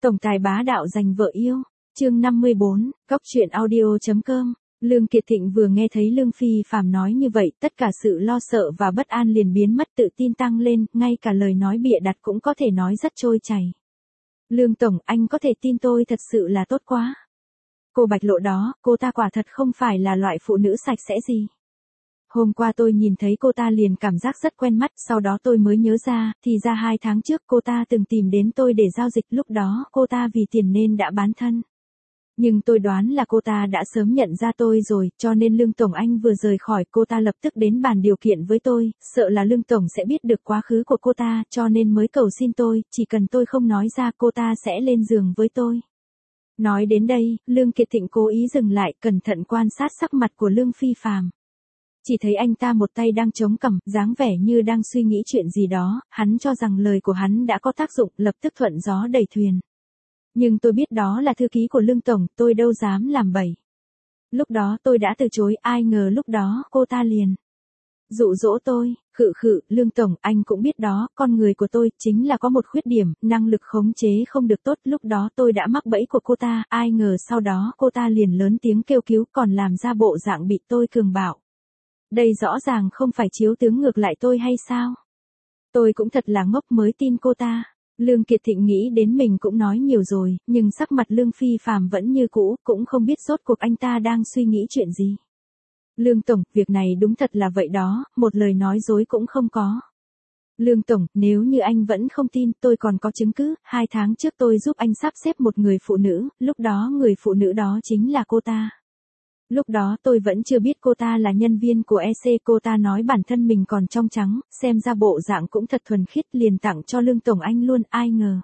Tổng tài bá đạo giành vợ yêu. Chương 54, Cóc truyện audio.com. Lương Kiệt Thịnh vừa nghe thấy Lương Phi Phạm nói như vậy, tất cả sự lo sợ và bất an liền biến mất, tự tin tăng lên, ngay cả lời nói bịa đặt cũng có thể nói rất trôi chảy. Lương Tổng, anh có thể tin tôi thật sự là tốt quá. Cô Bạch Lộ đó, cô ta quả thật không phải là loại phụ nữ sạch sẽ gì. Hôm qua tôi nhìn thấy cô ta liền cảm giác rất quen mắt, sau đó tôi mới nhớ ra, thì ra 2 tháng trước cô ta từng tìm đến tôi để giao dịch, lúc đó cô ta vì tiền nên đã bán thân. Nhưng tôi đoán là cô ta đã sớm nhận ra tôi rồi, cho nên Lương Tổng anh vừa rời khỏi cô ta lập tức đến bàn điều kiện với tôi, sợ là Lương Tổng sẽ biết được quá khứ của cô ta, cho nên mới cầu xin tôi, chỉ cần tôi không nói ra cô ta sẽ lên giường với tôi. Nói đến đây, Lương Kiệt Thịnh cố ý dừng lại, cẩn thận quan sát sắc mặt của Lương Phi Phạm. Chỉ thấy anh ta một tay đang chống cằm, dáng vẻ như đang suy nghĩ chuyện gì đó, hắn cho rằng lời của hắn đã có tác dụng, lập tức thuận gió đẩy thuyền. Nhưng tôi biết đó là thư ký của Lương Tổng, tôi đâu dám làm bậy. Lúc đó tôi đã từ chối, ai ngờ lúc đó cô ta liền dụ dỗ tôi, Lương Tổng, anh cũng biết đó, con người của tôi chính là có một khuyết điểm, năng lực khống chế không được tốt, lúc đó tôi đã mắc bẫy của cô ta, ai ngờ sau đó cô ta liền lớn tiếng kêu cứu, còn làm ra bộ dạng bị tôi cường bạo. Đây rõ ràng không phải chiếu tướng ngược lại tôi hay sao? Tôi cũng thật là ngốc mới tin cô ta. Lương Kiệt Thịnh nghĩ đến mình cũng nói nhiều rồi, nhưng sắc mặt Lương Phi Phạm vẫn như cũ, cũng không biết rốt cuộc anh ta đang suy nghĩ chuyện gì. Lương Tổng, việc này đúng thật là vậy đó, một lời nói dối cũng không có. Lương Tổng, nếu như anh vẫn không tin, tôi còn có chứng cứ, 2 tháng trước tôi giúp anh sắp xếp một người phụ nữ, lúc đó người phụ nữ đó chính là cô ta. Lúc đó tôi vẫn chưa biết cô ta là nhân viên của EC, cô ta nói bản thân mình còn trong trắng, xem ra bộ dạng cũng thật thuần khiết, liền tặng cho Lương Tổng anh luôn, ai ngờ.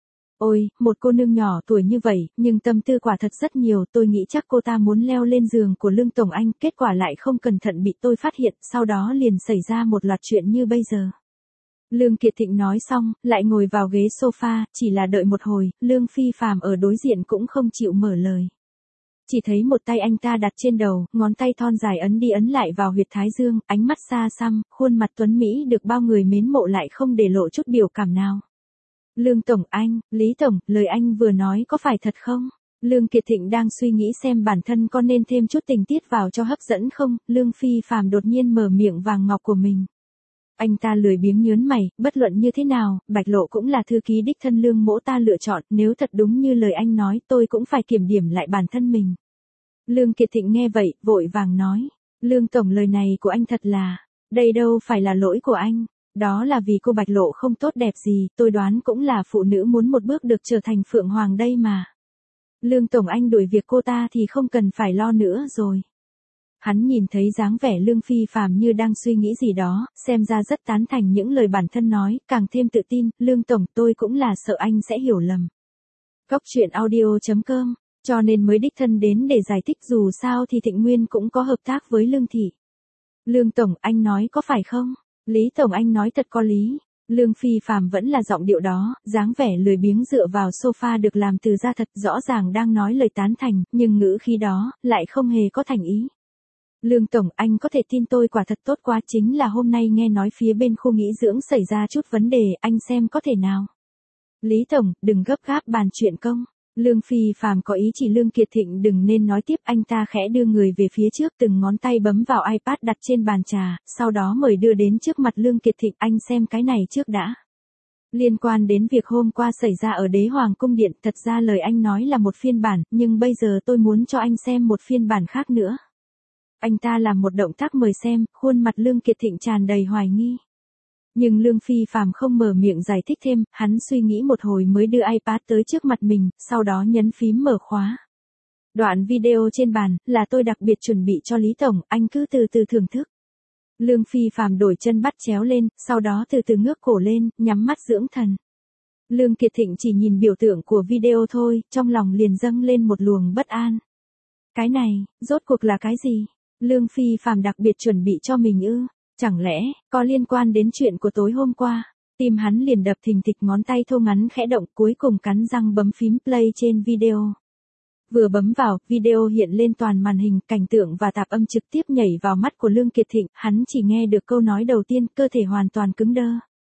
Ôi, một cô nương nhỏ tuổi như vậy, nhưng tâm tư quả thật rất nhiều, tôi nghĩ chắc cô ta muốn leo lên giường của Lương Tổng anh, kết quả lại không cẩn thận bị tôi phát hiện, sau đó liền xảy ra một loạt chuyện như bây giờ. Lương Kiệt Thịnh nói xong, lại ngồi vào ghế sofa, chỉ là đợi một hồi, Lương Phi Phạm ở đối diện cũng không chịu mở lời. Chỉ thấy một tay anh ta đặt trên đầu, ngón tay thon dài ấn đi ấn lại vào huyệt thái dương, ánh mắt xa xăm, khuôn mặt tuấn Mỹ được bao người mến mộ lại không để lộ chút biểu cảm nào. Lương Tổng anh, Lý Tổng, lời anh vừa nói có phải thật không? Lương Kiệt Thịnh đang suy nghĩ xem bản thân có nên thêm chút tình tiết vào cho hấp dẫn không, Lương Phi Phạm đột nhiên mở miệng vàng ngọc của mình. Anh ta lười biếng nhớn mày, bất luận như thế nào, Bạch Lộ cũng là thư ký đích thân Lương mỗ ta lựa chọn, nếu thật đúng như lời anh nói, tôi cũng phải kiểm điểm lại bản thân mình. Lương Kiệt Thịnh nghe vậy, vội vàng nói, Lương Tổng lời này của anh thật là, đây đâu phải là lỗi của anh, đó là vì cô Bạch Lộ không tốt đẹp gì, tôi đoán cũng là phụ nữ muốn một bước được trở thành Phượng Hoàng đây mà. Lương Tổng anh đuổi việc cô ta thì không cần phải lo nữa rồi. Hắn nhìn thấy dáng vẻ Lương Phi Phạm như đang suy nghĩ gì đó, xem ra rất tán thành những lời bản thân nói, càng thêm tự tin, Lương Tổng tôi cũng là sợ anh sẽ hiểu lầm. Cóc truyện audio.com, cho nên mới đích thân đến để giải thích, dù sao thì Thịnh Nguyên cũng có hợp tác với Lương Thị. Lương Tổng anh nói có phải không? Lý Tổng anh nói thật có lý. Lương Phi Phạm vẫn là giọng điệu đó, dáng vẻ lười biếng dựa vào sofa được làm từ da thật, rõ ràng đang nói lời tán thành, nhưng ngữ khí đó, lại không hề có thành ý. Lương Tổng, anh có thể tin tôi quả thật tốt quá, chính là hôm nay nghe nói phía bên khu nghỉ dưỡng xảy ra chút vấn đề, anh xem có thể nào. Lý Tổng, đừng gấp gáp bàn chuyện công. Lương Phi Phạm có ý chỉ Lương Kiệt Thịnh đừng nên nói tiếp, anh ta khẽ đưa người về phía trước, từng ngón tay bấm vào iPad đặt trên bàn trà, sau đó mời đưa đến trước mặt Lương Kiệt Thịnh, anh xem cái này trước đã. Liên quan đến việc hôm qua xảy ra ở Đế Hoàng Cung Điện, thật ra lời anh nói là một phiên bản, nhưng bây giờ tôi muốn cho anh xem một phiên bản khác nữa. Anh ta làm một động tác mời xem, khuôn mặt Lương Kiệt Thịnh tràn đầy hoài nghi. Nhưng Lương Phi Phạm không mở miệng giải thích thêm, hắn suy nghĩ một hồi mới đưa iPad tới trước mặt mình, sau đó nhấn phím mở khóa. Đoạn video trên bàn, là tôi đặc biệt chuẩn bị cho Lý Tổng, anh cứ từ từ thưởng thức. Lương Phi Phạm đổi chân bắt chéo lên, sau đó từ từ ngước cổ lên, nhắm mắt dưỡng thần. Lương Kiệt Thịnh chỉ nhìn biểu tượng của video thôi, trong lòng liền dâng lên một luồng bất an. Cái này, rốt cuộc là cái gì? Lương Phi Phạm đặc biệt chuẩn bị cho mình ư? Chẳng lẽ, có liên quan đến chuyện của tối hôm qua? Tim hắn liền đập thình thịch, ngón tay thô ngắn khẽ động, cuối cùng cắn răng bấm phím play trên video. Vừa bấm vào, video hiện lên toàn màn hình, cảnh tượng và tạp âm trực tiếp nhảy vào mắt của Lương Kiệt Thịnh, hắn chỉ nghe được câu nói đầu tiên, cơ thể hoàn toàn cứng đơ.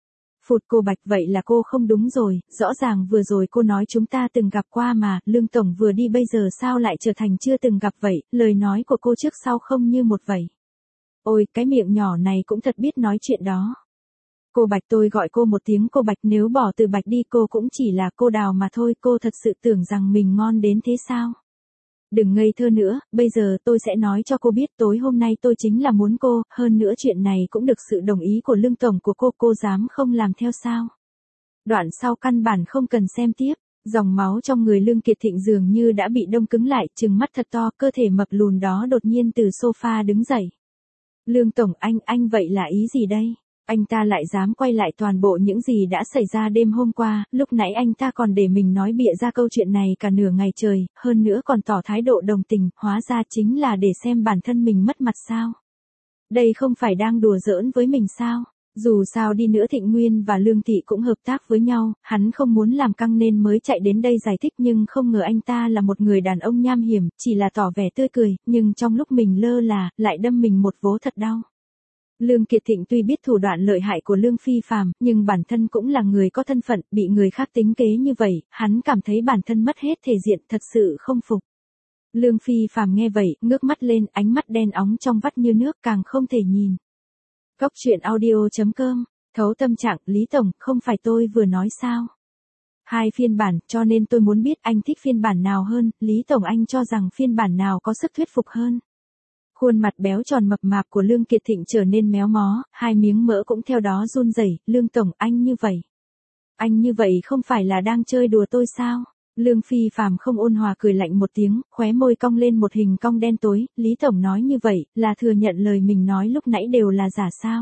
Phụt, cô Bạch, vậy là cô không đúng rồi, rõ ràng vừa rồi cô nói chúng ta từng gặp qua mà, Lương Tổng vừa đi bây giờ sao lại trở thành chưa từng gặp vậy, lời nói của cô trước sau không như một vậy. Ôi, cái miệng nhỏ này cũng thật biết nói chuyện đó. Cô Bạch, tôi gọi cô một tiếng cô Bạch, nếu bỏ từ Bạch đi cô cũng chỉ là cô Đào mà thôi, cô thật sự tưởng rằng mình ngon đến thế sao? Đừng ngây thơ nữa, bây giờ tôi sẽ nói cho cô biết tối hôm nay tôi chính là muốn cô, hơn nữa chuyện này cũng được sự đồng ý của Lương Tổng của cô dám không làm theo sao? Đoạn sau căn bản không cần xem tiếp, dòng máu trong người Lương Kiệt Thịnh dường như đã bị đông cứng lại, trừng mắt thật to, cơ thể mập lùn đó đột nhiên từ sofa đứng dậy. Lương Tổng, anh vậy là ý gì đây? Anh ta lại dám quay lại toàn bộ những gì đã xảy ra đêm hôm qua, lúc nãy anh ta còn để mình nói bịa ra câu chuyện này cả nửa ngày trời, hơn nữa còn tỏ thái độ đồng tình, hóa ra chính là để xem bản thân mình mất mặt sao? Đây không phải đang đùa giỡn với mình sao? Dù sao đi nữa Thịnh Nguyên và Lương Thị cũng hợp tác với nhau, hắn không muốn làm căng nên mới chạy đến đây giải thích, nhưng không ngờ anh ta là một người đàn ông nham hiểm, chỉ là tỏ vẻ tươi cười, nhưng trong lúc mình lơ là, lại đâm mình một vố thật đau. Lương Kiệt Thịnh tuy biết thủ đoạn lợi hại của Lương Phi Phàm, nhưng bản thân cũng là người có thân phận, bị người khác tính kế như vậy, hắn cảm thấy bản thân mất hết thể diện, thật sự không phục. Lương Phi Phàm nghe vậy, ngước mắt lên, ánh mắt đen óng trong vắt như nước, càng không thể nhìn. Cốc truyện audio.com, thấu tâm trạng, Lý Tổng, không phải tôi vừa nói sao? Hai phiên bản, cho nên tôi muốn biết anh thích phiên bản nào hơn, Lý Tổng, anh cho rằng phiên bản nào có sức thuyết phục hơn? Khuôn mặt béo tròn mập mạp của Lương Kiệt Thịnh trở nên méo mó, hai miếng mỡ cũng theo đó run rẩy. Lương Tổng, anh như vậy. Anh như vậy không phải là đang chơi đùa tôi sao? Lương Phi Phàm không ôn hòa cười lạnh một tiếng, khóe môi cong lên một hình cong đen tối, Lý Tổng nói như vậy, là thừa nhận lời mình nói lúc nãy đều là giả sao?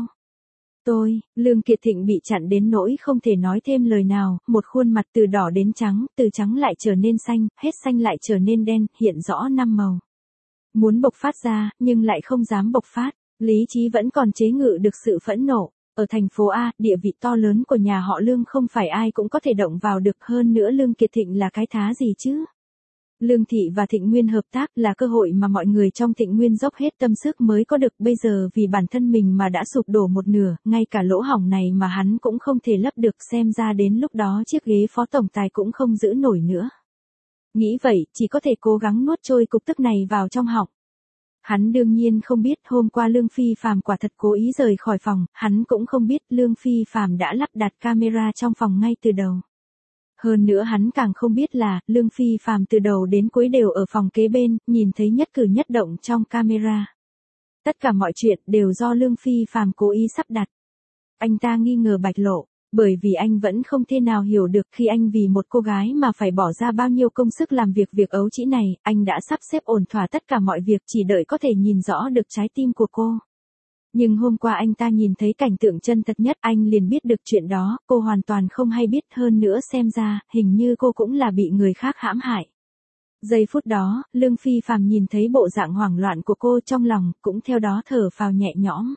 Lương Kiệt Thịnh bị chặn đến nỗi không thể nói thêm lời nào, một khuôn mặt từ đỏ đến trắng, từ trắng lại trở nên xanh, hết xanh lại trở nên đen, hiện rõ năm màu. Muốn bộc phát ra, nhưng lại không dám bộc phát, lý trí vẫn còn chế ngự được sự phẫn nộ. Ở thành phố A, địa vị to lớn của nhà họ Lương không phải ai cũng có thể động vào được, hơn nữa Lương Kiệt Thịnh là cái thá gì chứ? Lương Thị và Thịnh Nguyên hợp tác là cơ hội mà mọi người trong Thịnh Nguyên dốc hết tâm sức mới có được, bây giờ vì bản thân mình mà đã sụp đổ một nửa, ngay cả lỗ hổng này mà hắn cũng không thể lấp được, xem ra đến lúc đó chiếc ghế phó tổng tài cũng không giữ nổi nữa. Nghĩ vậy, chỉ có thể cố gắng nuốt trôi cục tức này vào trong họng. Hắn đương nhiên không biết hôm qua Lương Phi Phàm quả thật cố ý rời khỏi phòng, hắn cũng không biết Lương Phi Phàm đã lắp đặt camera trong phòng ngay từ đầu. Hơn nữa hắn càng không biết là, Lương Phi Phàm từ đầu đến cuối đều ở phòng kế bên, nhìn thấy nhất cử nhất động trong camera. Tất cả mọi chuyện đều do Lương Phi Phàm cố ý sắp đặt. Anh ta nghi ngờ Bạch Lộ, bởi vì anh vẫn không thể nào hiểu được khi anh vì một cô gái mà phải bỏ ra bao nhiêu công sức làm việc ấu trĩ này, anh đã sắp xếp ổn thỏa tất cả mọi việc chỉ đợi có thể nhìn rõ được trái tim của cô. Nhưng hôm qua anh ta nhìn thấy cảnh tượng chân thật nhất, anh liền biết được chuyện đó, cô hoàn toàn không hay biết, hơn nữa xem ra, hình như cô cũng là bị người khác hãm hại. Giây phút đó, Lương Phi Phàm nhìn thấy bộ dạng hoảng loạn của cô, trong lòng, cũng theo đó thở phào nhẹ nhõm.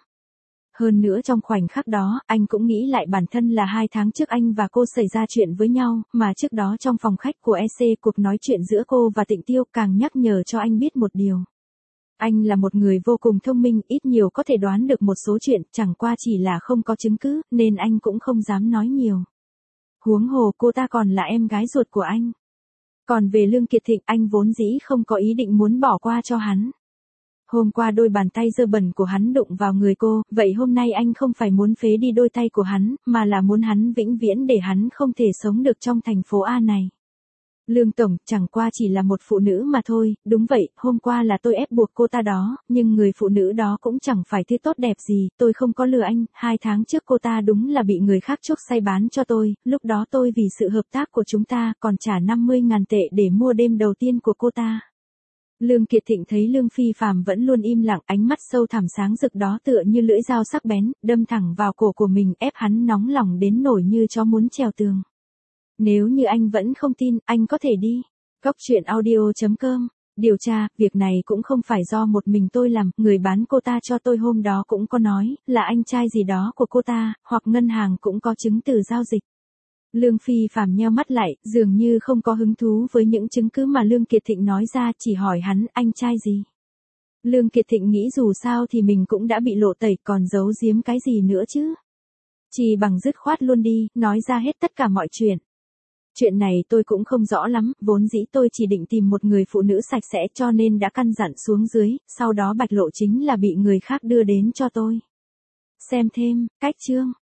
Hơn nữa trong khoảnh khắc đó, anh cũng nghĩ lại bản thân là 2 tháng trước anh và cô xảy ra chuyện với nhau, mà trước đó trong phòng khách của EC cuộc nói chuyện giữa cô và Tịnh Tiêu càng nhắc nhở cho anh biết một điều. Anh là một người vô cùng thông minh, ít nhiều có thể đoán được một số chuyện, chẳng qua chỉ là không có chứng cứ, nên anh cũng không dám nói nhiều. Huống hồ cô ta còn là em gái ruột của anh. Còn về Lương Kiệt Thịnh, anh vốn dĩ không có ý định muốn bỏ qua cho hắn. Hôm qua đôi bàn tay dơ bẩn của hắn đụng vào người cô, vậy hôm nay anh không phải muốn phế đi đôi tay của hắn, mà là muốn hắn vĩnh viễn để hắn không thể sống được trong thành phố A này. Lương Tổng, chẳng qua chỉ là một phụ nữ mà thôi, đúng vậy, hôm qua là tôi ép buộc cô ta đó, nhưng người phụ nữ đó cũng chẳng phải thứ tốt đẹp gì, tôi không có lừa anh, 2 tháng trước cô ta đúng là bị người khác chuốc say bán cho tôi, lúc đó tôi vì sự hợp tác của chúng ta còn trả 50.000 tệ để mua đêm đầu tiên của cô ta. Lương Kiệt Thịnh thấy Lương Phi Phàm vẫn luôn im lặng, ánh mắt sâu thẳm sáng rực đó tựa như lưỡi dao sắc bén, đâm thẳng vào cổ của mình, ép hắn nóng lòng đến nổi như chó muốn trèo tường. Nếu như anh vẫn không tin, anh có thể đi. Cốc truyện audio.com, điều tra, việc này cũng không phải do một mình tôi làm, người bán cô ta cho tôi hôm đó cũng có nói, là anh trai gì đó của cô ta, hoặc ngân hàng cũng có chứng từ giao dịch. Lương Phi Phàm nheo mắt lại, dường như không có hứng thú với những chứng cứ mà Lương Kiệt Thịnh nói ra, chỉ hỏi hắn, anh trai gì? Lương Kiệt Thịnh nghĩ dù sao thì mình cũng đã bị lộ tẩy, còn giấu giếm cái gì nữa chứ? Chi bằng dứt khoát luôn đi, nói ra hết tất cả mọi chuyện. Chuyện này tôi cũng không rõ lắm, vốn dĩ tôi chỉ định tìm một người phụ nữ sạch sẽ cho nên đã căn dặn xuống dưới, sau đó Bạch Lộ chính là bị người khác đưa đến cho tôi. Xem thêm, cách chương.